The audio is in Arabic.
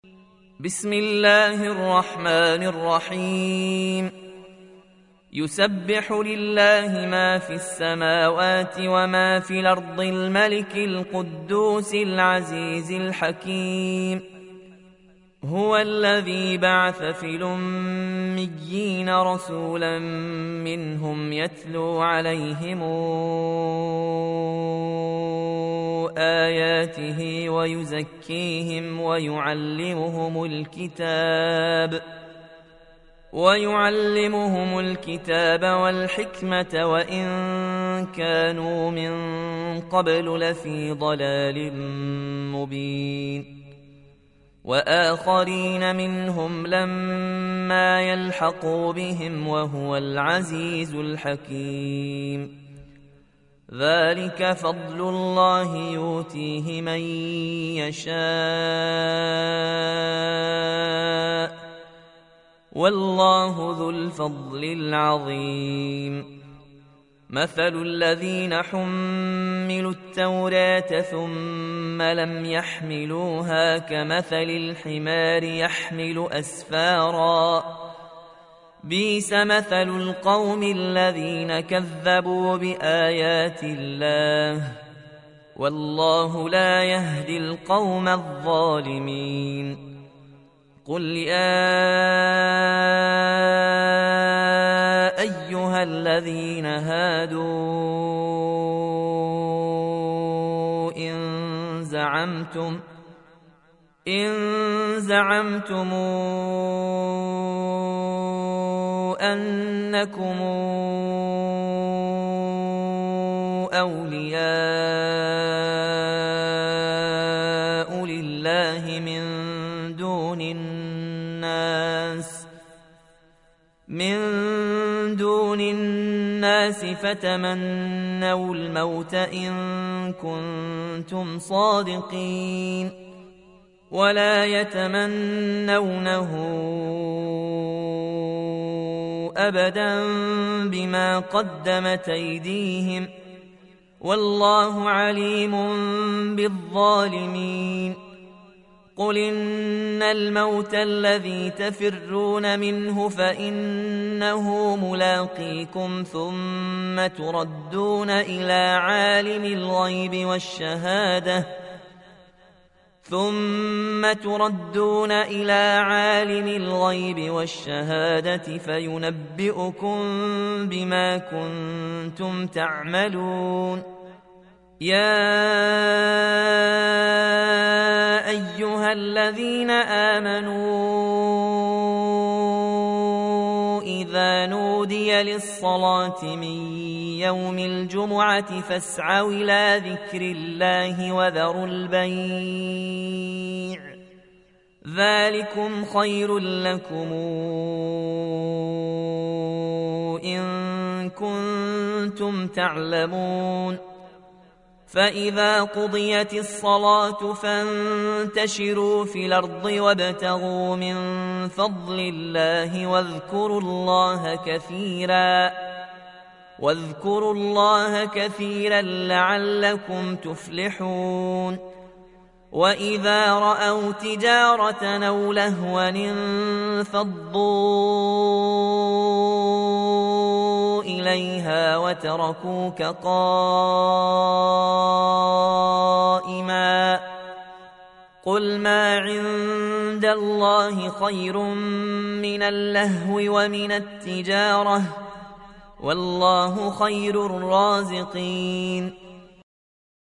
بسم الله الرحمن الرحيم يسبح لله ما في السماوات وما في الأرض الملك القدوس العزيز الحكيم هو الذي بعث في الأميين رسولا منهم يتلو عليهم آياته ويزكيهم ويعلمهم الكتاب والحكمة وإن كانوا من قبل لفي ضلال مبين وآخرين منهم لما يلحقوا بهم وهو العزيز الحكيم ذلك فضل الله يؤتيه من يشاء والله ذو الفضل العظيم مثل الذين حملوا التوراة ثم لم يحملوها كمثل الحمار يحمل أسفارا بئس مثل القوم الذين كذبوا بآيات الله والله لا يهدي القوم الظالمين قل يا أيها الذين هادوا إن زعمتم أنكم أولياء لله من دون الناس فتمنوا الموت إن كنتم صادقين ولا يتمنونه أبدا بما قدمت أيديهم والله عليم بالظالمين قل إن الموت الذي تفرون منه فإنه ملاقيكم ثم تردون إلى عالم الغيب والشهادة فينبئكم بما كنتم تعملون يا أيها الذين آمنوا إذا نودي للصلاة من يوم الجمعة فاسعوا إلى ذكر الله وذروا البيع ذلكم خير لكم إن كنتم تعلمون فإذا قضيت الصلاة فانتشروا في الأرض وابتغوا من فضل الله واذكروا الله كثيرا لعلكم تفلحون وإذا رأوا تجارة أو لهوا انفضوا إليها وتركوك قائما قل ما عند الله خير من اللهو ومن التجارة والله خير الرازقين